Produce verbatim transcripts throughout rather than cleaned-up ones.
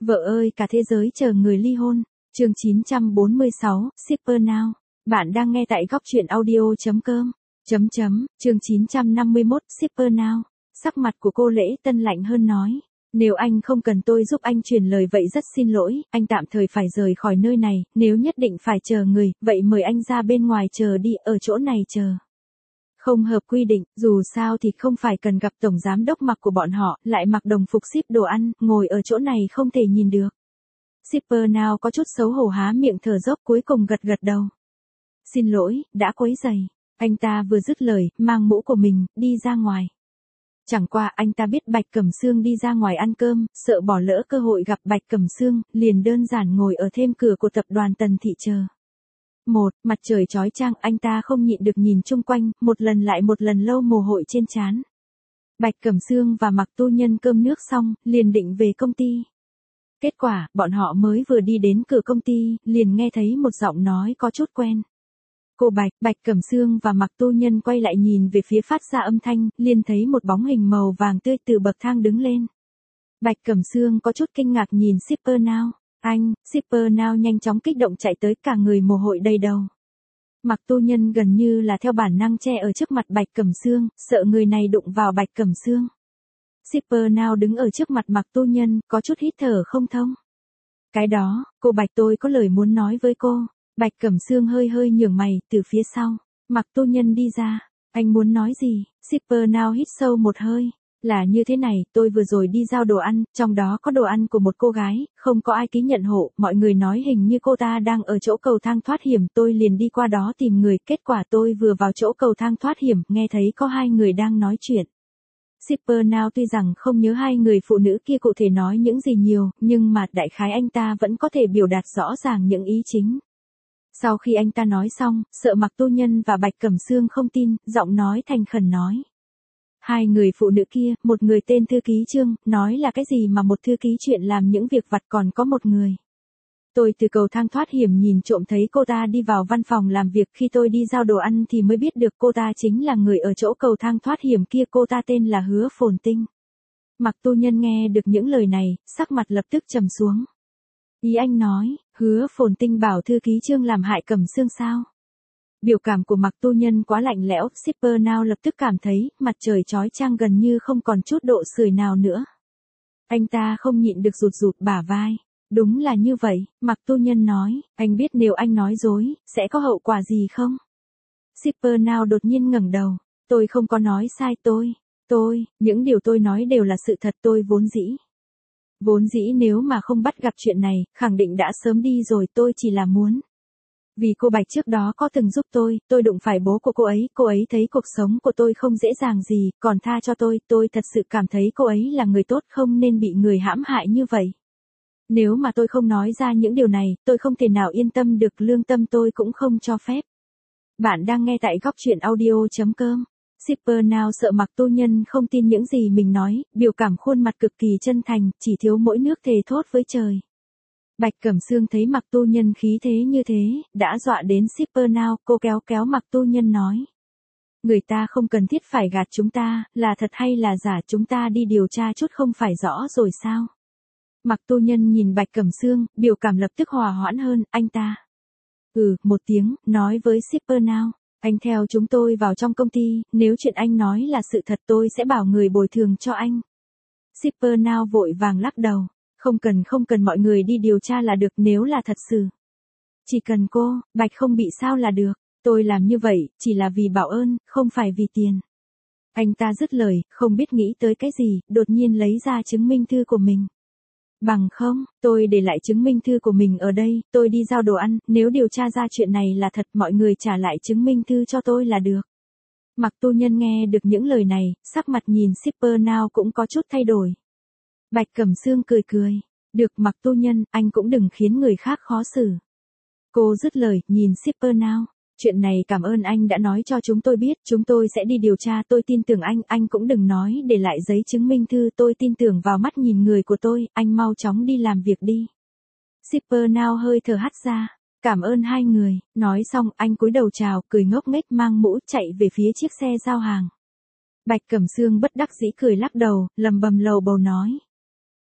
Vợ ơi cả thế giới chờ người ly hôn. Chương chín trăm bốn mươi sáu, Shipper Now. Bạn đang nghe tại góc truyện audio.com. Chấm chấm, chương chín trăm năm mươi mốt, Shipper Now. Sắc mặt của cô Lễ Tân lạnh hơn nói. Nếu anh không cần tôi giúp anh truyền lời vậy rất xin lỗi, anh tạm thời phải rời khỏi nơi này, nếu nhất định phải chờ người, vậy mời anh ra bên ngoài chờ đi, ở chỗ này chờ. Không hợp quy định, dù sao thì không phải cần gặp tổng giám đốc mặc của bọn họ, lại mặc đồng phục ship đồ ăn, ngồi ở chỗ này không thể nhìn được. Shipper Now có chút xấu hổ há miệng thở dốc cuối cùng gật gật đầu. Xin lỗi, đã quấy rầy. Anh ta vừa dứt lời, mang mũ của mình, đi ra ngoài. Chẳng qua anh ta biết Bạch Cẩm Sương đi ra ngoài ăn cơm, sợ bỏ lỡ cơ hội gặp Bạch Cẩm Sương, liền đơn giản ngồi ở thêm cửa của tập đoàn Tần Thị chờ. Một, mặt trời chói chang, anh ta không nhịn được nhìn chung quanh, một lần lại một lần lâu mồ hôi trên trán. Bạch Cẩm Sương và Mạc Tu Nhân cơm nước xong, liền định về công ty. Kết quả, bọn họ mới vừa đi đến cửa công ty, liền nghe thấy một giọng nói có chút quen. Cô Bạch, Bạch Cẩm Sương và Mạc Tu Nhân quay lại nhìn về phía phát ra âm thanh, liền thấy một bóng hình màu vàng tươi từ bậc thang đứng lên. Bạch Cẩm Sương có chút kinh ngạc nhìn Shipper Now. Anh, Shipper Now nhanh chóng kích động chạy tới, cả người mồ hôi đầy đầu. Mạc Tu Nhân gần như là theo bản năng che ở trước mặt Bạch Cẩm Sương, sợ người này đụng vào Bạch Cẩm Sương. Shipper Now đứng ở trước mặt Mạc Tu Nhân, có chút hít thở không thông. Cái đó, cô Bạch tôi có lời muốn nói với cô. Bạch Cẩm Sương hơi hơi nhướng mày, từ phía sau. Mạc Tu Nhân đi ra. Anh muốn nói gì? Shipper Now hít sâu một hơi. Là như thế này, tôi vừa rồi đi giao đồ ăn, trong đó có đồ ăn của một cô gái, không có ai ký nhận hộ, mọi người nói hình như cô ta đang ở chỗ cầu thang thoát hiểm, tôi liền đi qua đó tìm người, kết quả tôi vừa vào chỗ cầu thang thoát hiểm, nghe thấy có hai người đang nói chuyện. Shipper Now tuy rằng không nhớ hai người phụ nữ kia cụ thể nói những gì nhiều, nhưng mà đại khái anh ta vẫn có thể biểu đạt rõ ràng những ý chính. Sau khi anh ta nói xong, sợ Mạc Tu Nhân và Bạch Cẩm Sương không tin, giọng nói thành khẩn nói. Hai người phụ nữ kia, một người tên thư ký Trương, nói là cái gì mà một thư ký chuyện làm những việc vặt, còn có một người. Tôi từ cầu thang thoát hiểm nhìn trộm thấy cô ta đi vào văn phòng làm việc, khi tôi đi giao đồ ăn thì mới biết được cô ta chính là người ở chỗ cầu thang thoát hiểm kia, cô ta tên là Hứa Phồn Tinh. Mạc Tu Nhân nghe được những lời này, sắc mặt lập tức trầm xuống. Ý anh nói, Hứa Phồn Tinh bảo thư ký Trương làm hại Cẩm Sương sao? Biểu cảm của Mạc Tu Nhân quá lạnh lẽo, Shipper Now lập tức cảm thấy, mặt trời chói chang gần như không còn chút độ sưởi nào nữa. Anh ta không nhịn được rụt rụt bả vai. Đúng là như vậy, Mạc Tu Nhân nói, anh biết nếu anh nói dối, sẽ có hậu quả gì không? Shipper Now đột nhiên ngẩng đầu, tôi không có nói sai tôi, tôi, những điều tôi nói đều là sự thật, tôi vốn dĩ. Vốn dĩ nếu mà không bắt gặp chuyện này, khẳng định đã sớm đi rồi, tôi chỉ là muốn. Vì cô Bạch trước đó có từng giúp tôi, tôi đụng phải bố của cô ấy, cô ấy thấy cuộc sống của tôi không dễ dàng gì, còn tha cho tôi, tôi thật sự cảm thấy cô ấy là người tốt, không nên bị người hãm hại như vậy. Nếu mà tôi không nói ra những điều này, tôi không thể nào yên tâm được, lương tâm tôi cũng không cho phép. Bạn đang nghe tại góc truyện audio.com. Shipper Now sợ Mạc Tu Nhân không tin những gì mình nói, biểu cảm khuôn mặt cực kỳ chân thành, chỉ thiếu mỗi nước thề thốt với trời. Bạch Cẩm Sương thấy Mạc Tu Nhân khí thế như thế, đã dọa đến Shipper Now, cô kéo kéo Mạc Tu Nhân nói. Người ta không cần thiết phải gạt chúng ta, là thật hay là giả chúng ta đi điều tra chút không phải rõ rồi sao? Mạc Tu Nhân nhìn Bạch Cẩm Sương, biểu cảm lập tức hòa hoãn hơn, anh ta. Ừ, một tiếng, nói với Shipper Now, anh theo chúng tôi vào trong công ty, nếu chuyện anh nói là sự thật tôi sẽ bảo người bồi thường cho anh. Shipper Now vội vàng lắc đầu, không cần không cần mọi người đi điều tra là được, nếu là thật sự. Chỉ cần cô, Bạch không bị sao là được, tôi làm như vậy, chỉ là vì bảo ơn, không phải vì tiền. Anh ta dứt lời, không biết nghĩ tới cái gì, đột nhiên lấy ra chứng minh thư của mình. Bằng không, tôi để lại chứng minh thư của mình ở đây, tôi đi giao đồ ăn, nếu điều tra ra chuyện này là thật mọi người trả lại chứng minh thư cho tôi là được. Mạc Tu Nhân nghe được những lời này, sắc mặt nhìn Shipper Now cũng có chút thay đổi. Bạch Cẩm Sương cười cười, được Mạc Tu Nhân, anh cũng đừng khiến người khác khó xử. Cô dứt lời, nhìn Shipper Now, chuyện này cảm ơn anh đã nói cho chúng tôi biết, chúng tôi sẽ đi điều tra, tôi tin tưởng anh, anh cũng đừng nói để lại giấy chứng minh thư, tôi tin tưởng vào mắt nhìn người của tôi, anh mau chóng đi làm việc đi. Shipper Now hơi thở hắt ra, cảm ơn hai người, nói xong anh cúi đầu chào, cười ngốc nghếch mang mũ chạy về phía chiếc xe giao hàng. Bạch Cẩm Sương bất đắc dĩ cười lắc đầu, lầm bầm lầu bầu nói.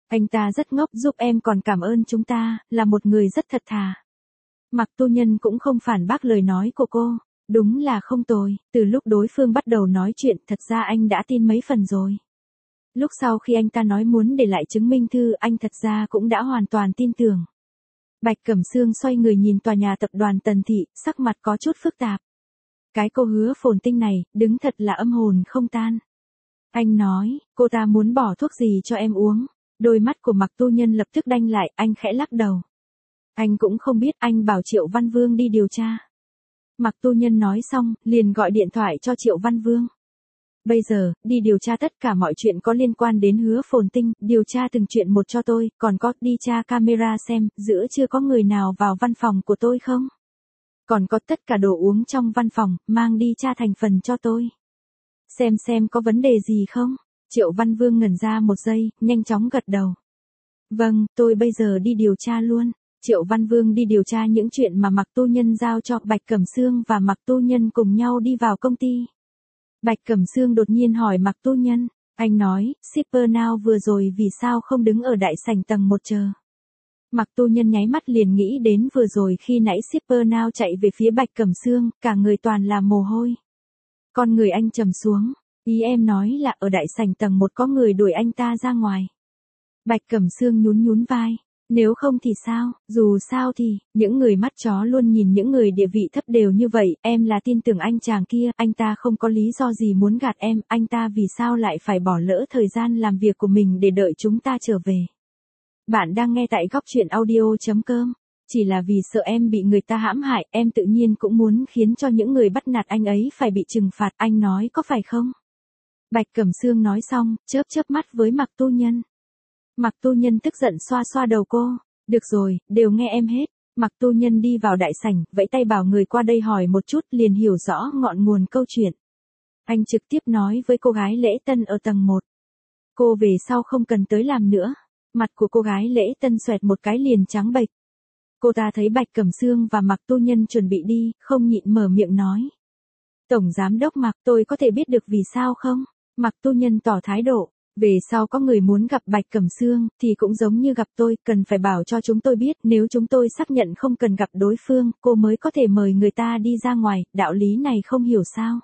Anh ta rất ngốc, giúp em còn cảm ơn chúng ta, là một người rất thật thà. Mạc Tu Nhân cũng không phản bác lời nói của cô. Đúng là không tồi, từ lúc đối phương bắt đầu nói chuyện thật ra anh đã tin mấy phần rồi. Lúc sau khi anh ta nói muốn để lại chứng minh thư, anh thật ra cũng đã hoàn toàn tin tưởng. Bạch Cẩm Sương xoay người nhìn tòa nhà tập đoàn Tần Thị, sắc mặt có chút phức tạp. Cái cô Hứa Phồn Tinh này, đứng thật là âm hồn không tan. Anh nói, cô ta muốn bỏ thuốc gì cho em uống. Đôi mắt của Mạc Tu Nhân lập tức đanh lại, anh khẽ lắc đầu. Anh cũng không biết, anh bảo Triệu Văn Vương đi điều tra. Mạc Tu Nhân nói xong, liền gọi điện thoại cho Triệu Văn Vương. Bây giờ, đi điều tra tất cả mọi chuyện có liên quan đến Hứa Phồn Tinh, điều tra từng chuyện một cho tôi, còn có đi tra camera xem, giữa chưa có người nào vào văn phòng của tôi không? Còn có tất cả đồ uống trong văn phòng, mang đi tra thành phần cho tôi. Xem xem có vấn đề gì không? Triệu Văn Vương ngẩn ra một giây, nhanh chóng gật đầu. Vâng, tôi bây giờ đi điều tra luôn. Triệu Văn Vương đi điều tra những chuyện mà Mạc Tu Nhân giao cho Bạch Cẩm Sương và Mạc Tu Nhân cùng nhau đi vào công ty. Bạch Cẩm Sương đột nhiên hỏi Mạc Tu Nhân, anh nói, shipper nào vừa rồi vì sao không đứng ở đại sảnh tầng một chờ. Mạc Tu Nhân nháy mắt liền nghĩ đến vừa rồi khi nãy shipper nào chạy về phía Bạch Cẩm Sương, cả người toàn là mồ hôi. Con người anh trầm xuống, ý em nói là ở đại sảnh tầng một có người đuổi anh ta ra ngoài. Bạch Cẩm Sương nhún nhún vai. Nếu không thì sao, dù sao thì, những người mắt chó luôn nhìn những người địa vị thấp đều như vậy, em là tin tưởng anh chàng kia, anh ta không có lý do gì muốn gạt em, anh ta vì sao lại phải bỏ lỡ thời gian làm việc của mình để đợi chúng ta trở về. Bạn đang nghe tại góc truyện audio chấm com, chỉ là vì sợ em bị người ta hãm hại, em tự nhiên cũng muốn khiến cho những người bắt nạt anh ấy phải bị trừng phạt, anh nói có phải không? Bạch Cẩm Sương nói xong, chớp chớp mắt với Mạc Tu Nhân. Mạc Tu Nhân tức giận xoa xoa đầu cô, được rồi, đều nghe em hết. Mạc Tu Nhân đi vào đại sảnh, vẫy tay bảo người qua đây hỏi một chút, liền hiểu rõ ngọn nguồn câu chuyện. Anh trực tiếp nói với cô gái lễ tân ở tầng một. Cô về sau không cần tới làm nữa. Mặt của cô gái lễ tân xoẹt một cái liền trắng bệch. Cô ta thấy Bạch Cẩm Sương và Mạc Tu Nhân chuẩn bị đi, không nhịn mở miệng nói. Tổng giám đốc Mạc, tôi có thể biết được vì sao không? Mạc Tu Nhân tỏ thái độ. Về sau có người muốn gặp Bạch Cẩm Sương, thì cũng giống như gặp tôi, cần phải bảo cho chúng tôi biết, nếu chúng tôi xác nhận không cần gặp đối phương, cô mới có thể mời người ta đi ra ngoài, đạo lý này không hiểu sao.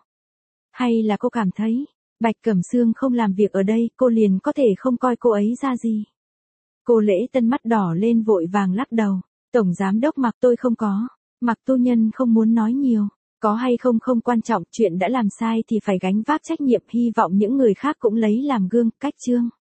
Hay là cô cảm thấy, Bạch Cẩm Sương không làm việc ở đây, cô liền có thể không coi cô ấy ra gì. Cô lễ tân mắt đỏ lên vội vàng lắc đầu, Tổng giám đốc Mạc tôi không có. Mạc Tu Nhân không muốn nói nhiều. Có hay không không quan trọng, chuyện đã làm sai thì phải gánh vác trách nhiệm, hy vọng những người khác cũng lấy làm gương, cách chương.